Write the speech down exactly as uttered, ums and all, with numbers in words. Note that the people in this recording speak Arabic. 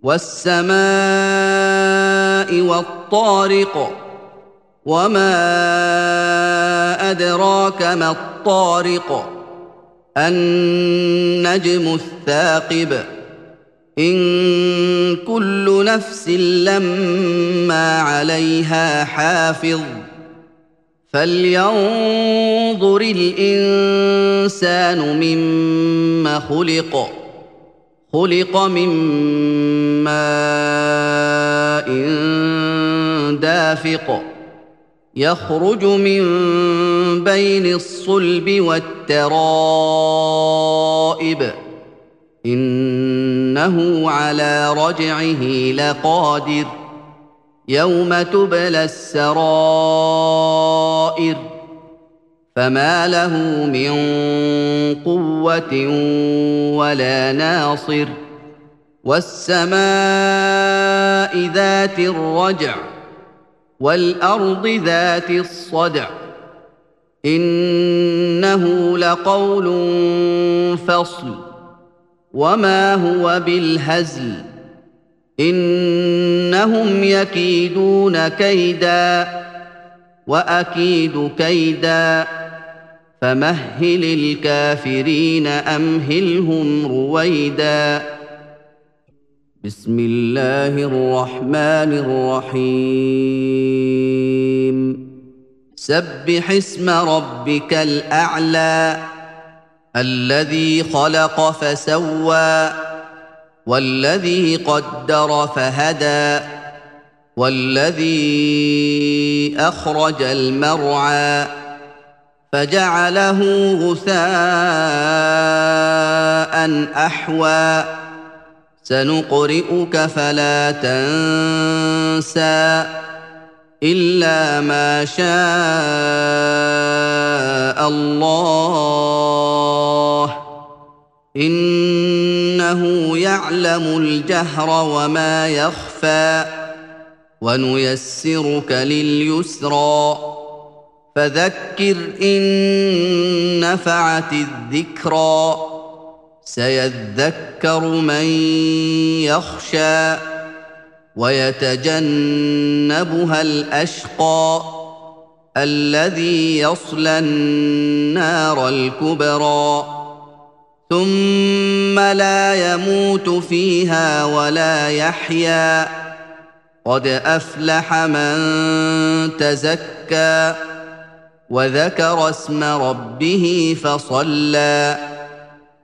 وَالسَّمَاءِ وَالطَّارِقِ وَمَا أَدْرَاكَ مَا الطَّارِقُ النَّجْمُ الثَّاقِبُ إِن كُلُّ نَفْسٍ لَّمَّا عَلَيْهَا حَافِظٌ فَلْيَنظُرِ الْإِنسَانُ مِمَّ خُلِقَ خُلِقَ مِن مَّاءٍ دَافِقٍ يَخْرُجُ مِن بَيْنِ الصُّلْبِ وَالتَّرَائِبِ إِنَّهُ عَلَىٰ رَجْعِهِ لَقَادِرٌ يَوْمَ تُبْلَى السَّرَائِرُ فَمَا لَهُ مِن قُوَّةٍ وَلَا نَاصِرٍ وَالسَّمَاءِ ذَاتِ الرَّجْعِ وَالْأَرْضِ ذَاتِ الصَّدْعِ إِنَّهُ لَقَوْلٌ فَصْلٌ وَمَا هُوَ بِالْهَزْلِ إِنَّهُمْ يَكِيدُونَ كَيْدًا وَأَكِيدُ كَيْدًا فَمَهِّلِ الْكَافِرِينَ أَمْهِلْهُمْ رُوَيْدًا بسم الله الرحمن الرحيم سبح اسم ربك الأعلى الذي خلق فسوى والذي قدر فهدى والذي أخرج المرعى فجعله غثاء أحوى سنقرئك فلا تنسى إلا ما شاء الله إنه يعلم الجهر وما يخفى ونيسرك لليسرى فذكر إن نفعت الذكرى سيذكر من يخشى ويتجنبها الأشقى الذي يصلى النار الكبرى ثم لا يموت فيها ولا يحيا قد أفلح من تزكى وذكر اسم ربه فصلى